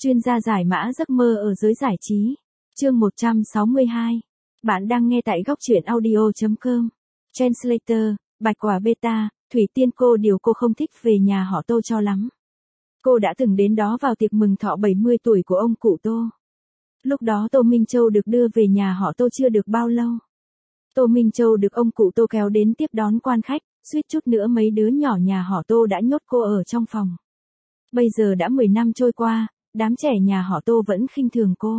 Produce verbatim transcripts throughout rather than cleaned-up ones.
Chuyên gia giải mã giấc mơ ở giới giải trí. Chương một trăm sáu mươi hai. Bạn đang nghe tại góc truyện audio chấm com. Translator, Bạch Quả Beta, Thủy Tiên. Cô điều cô không thích về nhà họ Tô cho lắm. Cô đã từng đến đó vào tiệc mừng thọ bảy mươi tuổi của ông cụ Tô. Lúc đó Tô Minh Châu được đưa về nhà họ Tô chưa được bao lâu. Tô Minh Châu được ông cụ Tô kéo đến tiếp đón quan khách, suýt chút nữa mấy đứa nhỏ nhà họ Tô đã nhốt cô ở trong phòng. Bây giờ đã mười năm trôi qua, đám trẻ nhà họ Tô vẫn khinh thường cô.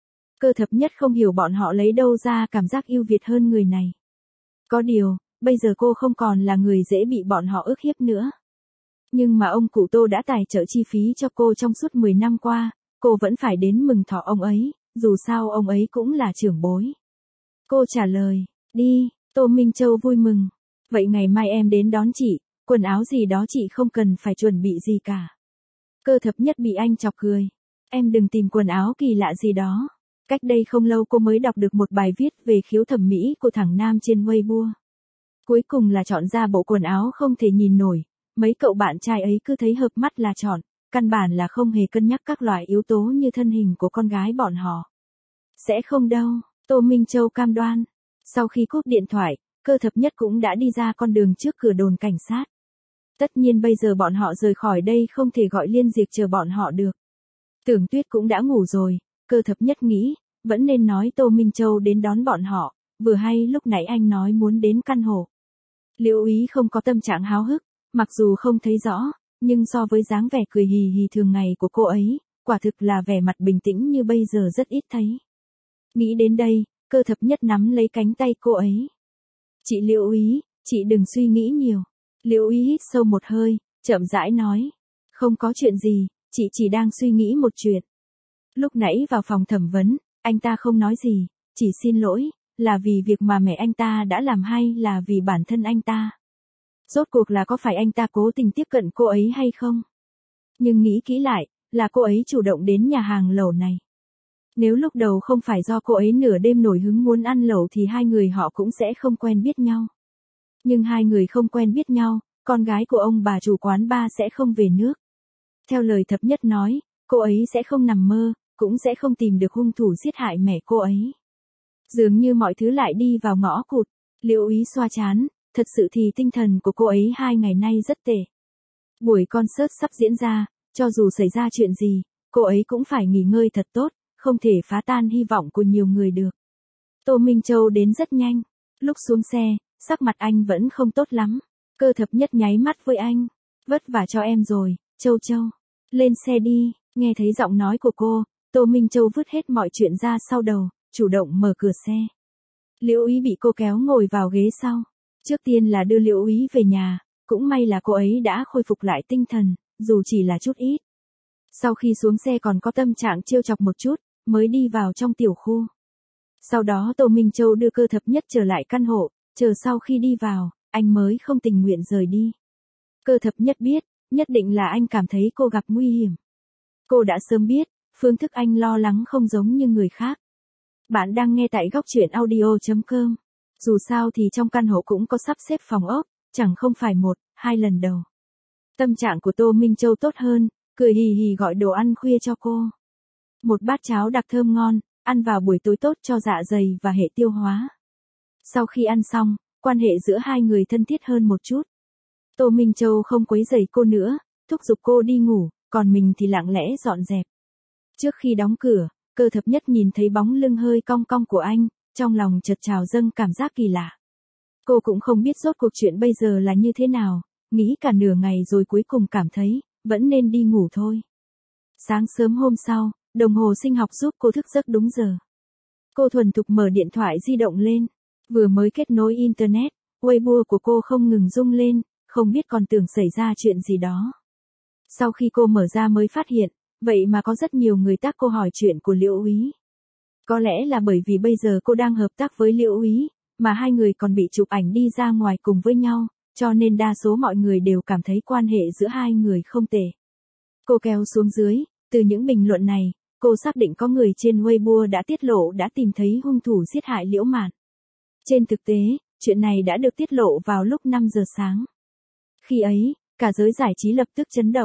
Cơ Thập Nhất không hiểu bọn họ lấy đâu ra cảm giác ưu việt hơn người này. Có điều, bây giờ cô không còn là người dễ bị bọn họ ức hiếp nữa. Nhưng mà ông cụ Tô đã tài trợ chi phí cho cô trong suốt mười năm qua, cô vẫn phải đến mừng thọ ông ấy, dù sao ông ấy cũng là trưởng bối. Cô trả lời, đi. Tô Minh Châu vui mừng. Vậy ngày mai em đến đón chị, quần áo gì đó chị không cần phải chuẩn bị gì cả. Cơ Thập Nhất bị anh chọc cười. Em đừng tìm quần áo kỳ lạ gì đó. Cách đây không lâu cô mới đọc được một bài viết về khiếu thẩm mỹ của thằng Nam trên Weibo. Cuối cùng là chọn ra bộ quần áo không thể nhìn nổi. Mấy cậu bạn trai ấy cứ thấy hợp mắt là chọn, căn bản là không hề cân nhắc các loại yếu tố như thân hình của con gái bọn họ. Sẽ không đâu, Tô Minh Châu cam đoan. Sau khi cúp điện thoại, Cơ Thập Nhất cũng đã đi ra con đường trước cửa đồn cảnh sát. Tất nhiên bây giờ bọn họ rời khỏi đây không thể gọi Liên Diệp chờ bọn họ được. Tưởng Tuyết cũng đã ngủ rồi, Cơ Thập Nhất nghĩ, vẫn nên nói Tô Minh Châu đến đón bọn họ, vừa hay lúc nãy anh nói muốn đến căn hộ. Liễu Ý không có tâm trạng háo hức, mặc dù không thấy rõ, nhưng so với dáng vẻ cười hì hì thường ngày của cô ấy, quả thực là vẻ mặt bình tĩnh như bây giờ rất ít thấy. Nghĩ đến đây, Cơ Thập Nhất nắm lấy cánh tay cô ấy. Chị Liễu Ý, chị đừng suy nghĩ nhiều. Liễu Ý hít sâu một hơi, chậm rãi nói. Không có chuyện gì, chị chỉ đang suy nghĩ một chuyện. Lúc nãy vào phòng thẩm vấn, anh ta không nói gì, chỉ xin lỗi, là vì việc mà mẹ anh ta đã làm hay là vì bản thân anh ta. Rốt cuộc là có phải anh ta cố tình tiếp cận cô ấy hay không? Nhưng nghĩ kỹ lại, là cô ấy chủ động đến nhà hàng lẩu này. Nếu lúc đầu không phải do cô ấy nửa đêm nổi hứng muốn ăn lẩu thì hai người họ cũng sẽ không quen biết nhau. Nhưng hai người không quen biết nhau, con gái của ông bà chủ quán bar sẽ không về nước. Theo lời Thập Nhất nói, cô ấy sẽ không nằm mơ, cũng sẽ không tìm được hung thủ giết hại mẹ cô ấy. Dường như mọi thứ lại đi vào ngõ cụt. Liễu Ý xoa trán, thật sự thì tinh thần của cô ấy hai ngày nay rất tệ. Buổi concert sắp diễn ra, cho dù xảy ra chuyện gì, cô ấy cũng phải nghỉ ngơi thật tốt, không thể phá tan hy vọng của nhiều người được. Tô Minh Châu đến rất nhanh. Lúc xuống xe, sắc mặt anh vẫn không tốt lắm. Cơ Thập Nhất nháy mắt với anh. Vất vả cho em rồi, Châu Châu. Lên xe đi. Nghe thấy giọng nói của cô, Tô Minh Châu vứt hết mọi chuyện ra sau đầu, chủ động mở cửa xe. Liễu Ý bị cô kéo ngồi vào ghế sau. Trước tiên là đưa Liễu Ý về nhà, cũng may là cô ấy đã khôi phục lại tinh thần, dù chỉ là chút ít. Sau khi xuống xe còn có tâm trạng trêu chọc một chút, mới đi vào trong tiểu khu. Sau đó Tô Minh Châu đưa Cơ Thập Nhất trở lại căn hộ, chờ sau khi đi vào, anh mới không tình nguyện rời đi. Cơ Thập Nhất biết, nhất định là anh cảm thấy cô gặp nguy hiểm. Cô đã sớm biết, phương thức anh lo lắng không giống như người khác. Bạn đang nghe tại góc truyện audio chấm com. Dù sao thì trong căn hộ cũng có sắp xếp phòng ốc, chẳng không phải một, hai lần đầu. Tâm trạng của Tô Minh Châu tốt hơn, cười hì hì gọi đồ ăn khuya cho cô. Một bát cháo đặc thơm ngon, ăn vào buổi tối tốt cho dạ dày và hệ tiêu hóa. Sau khi ăn xong, quan hệ giữa hai người thân thiết hơn một chút. Tô Minh Châu không quấy rầy cô nữa, thúc giục cô đi ngủ, còn mình thì lặng lẽ dọn dẹp. Trước khi đóng cửa, Cơ Thập Nhất nhìn thấy bóng lưng hơi cong cong của anh, trong lòng chợt trào dâng cảm giác kỳ lạ. Cô cũng không biết rốt cuộc chuyện bây giờ là như thế nào, nghĩ cả nửa ngày rồi cuối cùng cảm thấy, vẫn nên đi ngủ thôi. Sáng sớm hôm sau, đồng hồ sinh học giúp cô thức giấc đúng giờ. Cô thuần thục mở điện thoại di động lên, vừa mới kết nối Internet, Weibo của cô không ngừng rung lên, không biết còn tưởng xảy ra chuyện gì đó. Sau khi cô mở ra mới phát hiện, vậy mà có rất nhiều người tác cô hỏi chuyện của Liễu Ý. Có lẽ là bởi vì bây giờ cô đang hợp tác với Liễu Ý, mà hai người còn bị chụp ảnh đi ra ngoài cùng với nhau, cho nên đa số mọi người đều cảm thấy quan hệ giữa hai người không tệ. Cô kéo xuống dưới, từ những bình luận này, cô xác định có người trên Weibo đã tiết lộ đã tìm thấy hung thủ giết hại Liễu Mạn. Trên thực tế, chuyện này đã được tiết lộ vào lúc năm giờ sáng. Khi ấy, cả giới giải trí lập tức chấn động.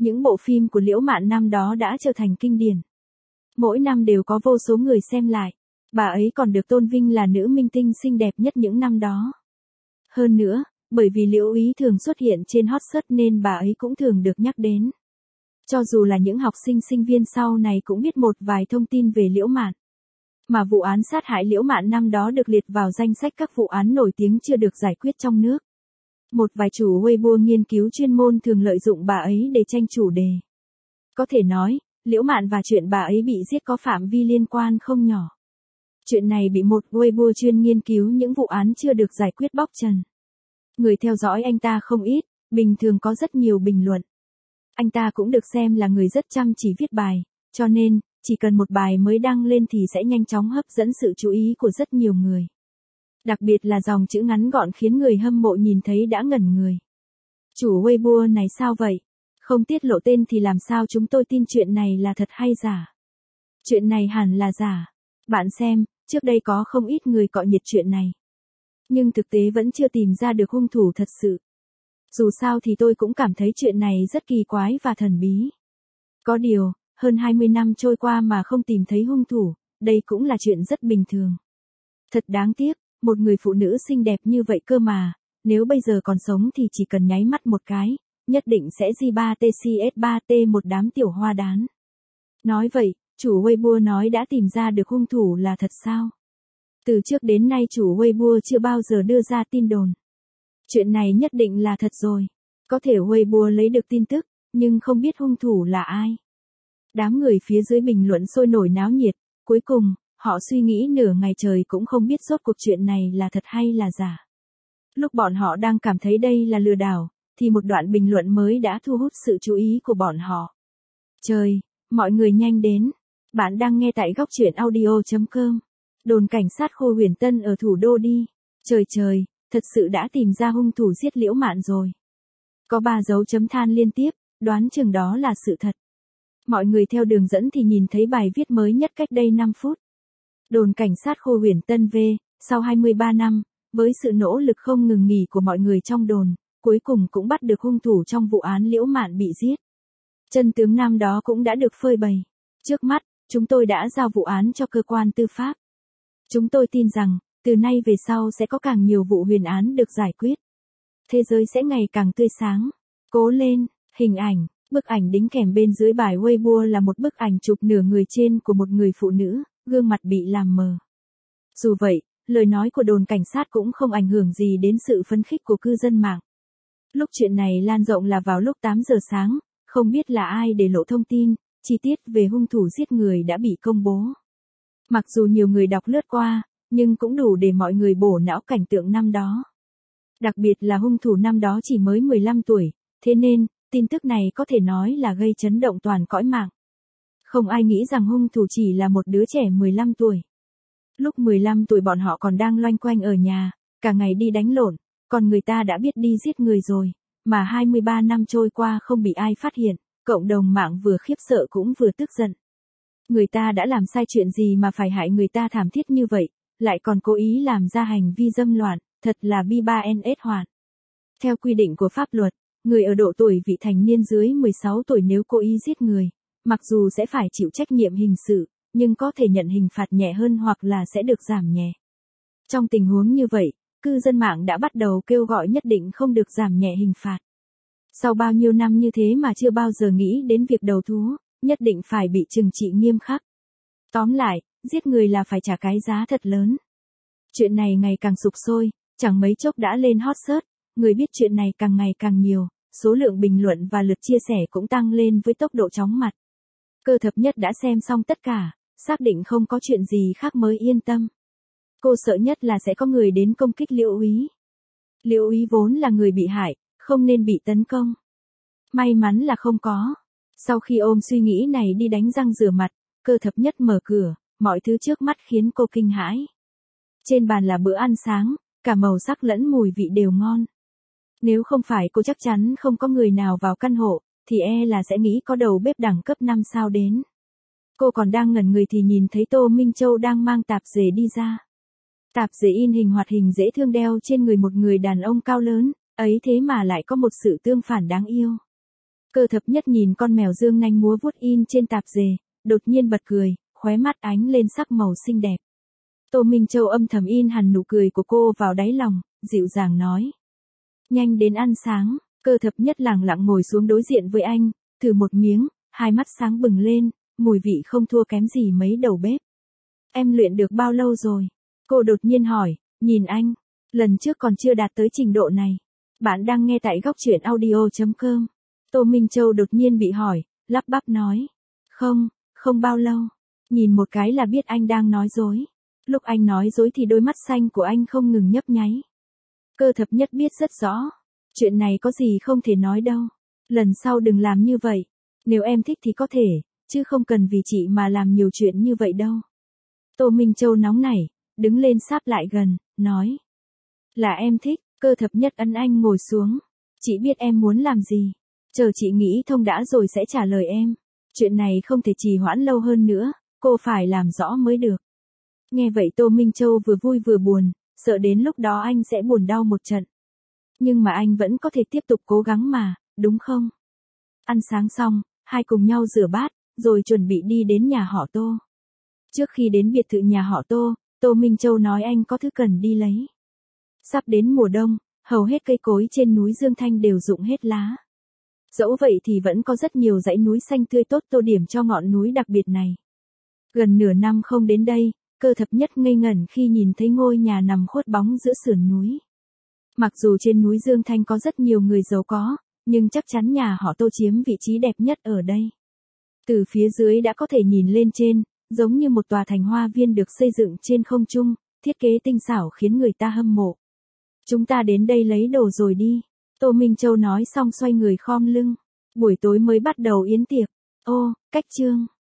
Những bộ phim của Liễu Mạn năm đó đã trở thành kinh điển. Mỗi năm đều có vô số người xem lại. Bà ấy còn được tôn vinh là nữ minh tinh xinh đẹp nhất những năm đó. Hơn nữa, bởi vì Liễu Ý thường xuất hiện trên hot search nên bà ấy cũng thường được nhắc đến. Cho dù là những học sinh sinh viên sau này cũng biết một vài thông tin về Liễu Mạn. Mà vụ án sát hại Liễu Mạn năm đó được liệt vào danh sách các vụ án nổi tiếng chưa được giải quyết trong nước. Một vài chủ Weibo nghiên cứu chuyên môn thường lợi dụng bà ấy để tranh chủ đề. Có thể nói, Liễu Mạn và chuyện bà ấy bị giết có phạm vi liên quan không nhỏ. Chuyện này bị một Weibo chuyên nghiên cứu những vụ án chưa được giải quyết bóc trần. Người theo dõi anh ta không ít, bình thường có rất nhiều bình luận. Anh ta cũng được xem là người rất chăm chỉ viết bài, cho nên, chỉ cần một bài mới đăng lên thì sẽ nhanh chóng hấp dẫn sự chú ý của rất nhiều người. Đặc biệt là dòng chữ ngắn gọn khiến người hâm mộ nhìn thấy đã ngẩn người. Chủ Weibo này sao vậy? Không tiết lộ tên thì làm sao chúng tôi tin chuyện này là thật hay giả? Chuyện này hẳn là giả. Bạn xem, trước đây có không ít người cọ nhiệt chuyện này. Nhưng thực tế vẫn chưa tìm ra được hung thủ thật sự. Dù sao thì tôi cũng cảm thấy chuyện này rất kỳ quái và thần bí. Có điều, hơn hai mươi năm trôi qua mà không tìm thấy hung thủ, đây cũng là chuyện rất bình thường. Thật đáng tiếc, một người phụ nữ xinh đẹp như vậy cơ mà, nếu bây giờ còn sống thì chỉ cần nháy mắt một cái, nhất định sẽ gi ba tê xê ét ba tê một đám tiểu hoa đán. Nói vậy, chủ Weibo nói đã tìm ra được hung thủ là thật sao? Từ trước đến nay chủ Weibo chưa bao giờ đưa ra tin đồn. Chuyện này nhất định là thật rồi. Có thể Weibo lấy được tin tức, nhưng không biết hung thủ là ai. Đám người phía dưới bình luận sôi nổi náo nhiệt, cuối cùng, họ suy nghĩ nửa ngày trời cũng không biết rốt cuộc chuyện này là thật hay là giả. Lúc bọn họ đang cảm thấy đây là lừa đảo, thì một đoạn bình luận mới đã thu hút sự chú ý của bọn họ. Trời, mọi người nhanh đến. Bạn đang nghe tại góc truyện audio chấm com. Đồn cảnh sát Khôi Huyền Tân ở thủ đô đi. Trời trời, thật sự đã tìm ra hung thủ giết Liễu Mạn rồi. Có ba dấu chấm than liên tiếp, đoán chừng đó là sự thật. Mọi người theo đường dẫn thì nhìn thấy bài viết mới nhất cách đây năm phút. Đồn cảnh sát Khôi Huyền Tân V, sau hai mươi ba năm, với sự nỗ lực không ngừng nghỉ của mọi người trong đồn, cuối cùng cũng bắt được hung thủ trong vụ án Liễu Mạn bị giết. Chân tướng năm đó cũng đã được phơi bày. Trước mắt, chúng tôi đã giao vụ án cho cơ quan tư pháp. Chúng tôi tin rằng, từ nay về sau sẽ có càng nhiều vụ huyền án được giải quyết. Thế giới sẽ ngày càng tươi sáng. Cố lên, hình ảnh, bức ảnh đính kèm bên dưới bài Weibo là một bức ảnh chụp nửa người trên của một người phụ nữ, gương mặt bị làm mờ. Dù vậy, lời nói của đồn cảnh sát cũng không ảnh hưởng gì đến sự phấn khích của cư dân mạng. Lúc chuyện này lan rộng là vào lúc tám giờ sáng, không biết là ai để lộ thông tin, chi tiết về hung thủ giết người đã bị công bố. Mặc dù nhiều người đọc lướt qua, nhưng cũng đủ để mọi người bổ não cảnh tượng năm đó. Đặc biệt là hung thủ năm đó chỉ mới mười lăm tuổi, thế nên, tin tức này có thể nói là gây chấn động toàn cõi mạng. Không ai nghĩ rằng hung thủ chỉ là một đứa trẻ mười lăm tuổi. Lúc mười lăm tuổi bọn họ còn đang loanh quanh ở nhà, cả ngày đi đánh lộn, còn người ta đã biết đi giết người rồi, mà hai mươi ba năm trôi qua không bị ai phát hiện, cộng đồng mạng vừa khiếp sợ cũng vừa tức giận. Người ta đã làm sai chuyện gì mà phải hại người ta thảm thiết như vậy, lại còn cố ý làm ra hành vi dâm loạn, thật là bi ba en ét hoàn. Theo quy định của pháp luật, người ở độ tuổi vị thành niên dưới mười sáu tuổi nếu cố ý giết người, mặc dù sẽ phải chịu trách nhiệm hình sự, nhưng có thể nhận hình phạt nhẹ hơn hoặc là sẽ được giảm nhẹ. Trong tình huống như vậy, cư dân mạng đã bắt đầu kêu gọi nhất định không được giảm nhẹ hình phạt. Sau bao nhiêu năm như thế mà chưa bao giờ nghĩ đến việc đầu thú, nhất định phải bị trừng trị nghiêm khắc. Tóm lại, giết người là phải trả cái giá thật lớn. Chuyện này ngày càng sục sôi, chẳng mấy chốc đã lên hot search, người biết chuyện này càng ngày càng nhiều, số lượng bình luận và lượt chia sẻ cũng tăng lên với tốc độ chóng mặt. Cơ thập nhất đã xem xong tất cả, xác định không có chuyện gì khác mới yên tâm. Cô sợ nhất là sẽ có người đến công kích Liễu Úy. Liễu Úy vốn là người bị hại, không nên bị tấn công. May mắn là không có. Sau khi ôm suy nghĩ này đi đánh răng rửa mặt, cơ thập nhất mở cửa, mọi thứ trước mắt khiến cô kinh hãi. Trên bàn là bữa ăn sáng, cả màu sắc lẫn mùi vị đều ngon. Nếu không phải cô chắc chắn không có người nào vào căn hộ, thì e là sẽ nghĩ có đầu bếp đẳng cấp năm sao đến. Cô còn đang ngẩn người thì nhìn thấy Tô Minh Châu đang mang tạp dề đi ra. Tạp dề in hình hoạt hình dễ thương đeo trên người một người đàn ông cao lớn, ấy thế mà lại có một sự tương phản đáng yêu. Cơ thập nhất nhìn con mèo dương nanh múa vuốt in trên tạp dề, đột nhiên bật cười, khóe mắt ánh lên sắc màu xinh đẹp. Tô Minh Châu âm thầm in hẳn nụ cười của cô vào đáy lòng, dịu dàng nói. Nhanh đến ăn sáng. Cơ thập nhất lẳng lặng ngồi xuống đối diện với anh, thử một miếng, hai mắt sáng bừng lên, mùi vị không thua kém gì mấy đầu bếp. Em luyện được bao lâu rồi? Cô đột nhiên hỏi, nhìn anh. Lần trước còn chưa đạt tới trình độ này. Bạn đang nghe tại góc truyện audio chấm com. Tô Minh Châu đột nhiên bị hỏi, lắp bắp nói. Không, không bao lâu. Nhìn một cái là biết anh đang nói dối. Lúc anh nói dối thì đôi mắt xanh của anh không ngừng nhấp nháy. Cơ thập nhất biết rất rõ. Chuyện này có gì không thể nói đâu. Lần sau đừng làm như vậy. Nếu em thích thì có thể, chứ không cần vì chị mà làm nhiều chuyện như vậy đâu. Tô Minh Châu nóng nảy, đứng lên sáp lại gần, nói. Là em thích. Cơ thập nhất ấn anh ngồi xuống. Chị biết em muốn làm gì. Chờ chị nghĩ thông đã rồi sẽ trả lời em. Chuyện này không thể trì hoãn lâu hơn nữa, cô phải làm rõ mới được. Nghe vậy Tô Minh Châu vừa vui vừa buồn, sợ đến lúc đó anh sẽ buồn đau một trận. Nhưng mà anh vẫn có thể tiếp tục cố gắng mà, đúng không? Ăn sáng xong, hai cùng nhau rửa bát, rồi chuẩn bị đi đến nhà họ Tô. Trước khi đến biệt thự nhà họ Tô, Tô Minh Châu nói anh có thứ cần đi lấy. Sắp đến mùa đông, hầu hết cây cối trên núi Dương Thanh đều rụng hết lá. Dẫu vậy thì vẫn có rất nhiều dãy núi xanh tươi tốt tô điểm cho ngọn núi đặc biệt này. Gần nửa năm không đến đây, Cơ thập nhất ngây ngẩn khi nhìn thấy ngôi nhà nằm khuất bóng giữa sườn núi. Mặc dù trên núi Dương Thanh có rất nhiều người giàu có, nhưng chắc chắn nhà họ Tô chiếm vị trí đẹp nhất ở đây. Từ phía dưới đã có thể nhìn lên trên, giống như một tòa thành hoa viên được xây dựng trên không trung, thiết kế tinh xảo khiến người ta hâm mộ. Chúng ta đến đây lấy đồ rồi đi. Tô Minh Châu nói xong xoay người khom lưng. Buổi tối mới bắt đầu yến tiệc. Ô, cách chương.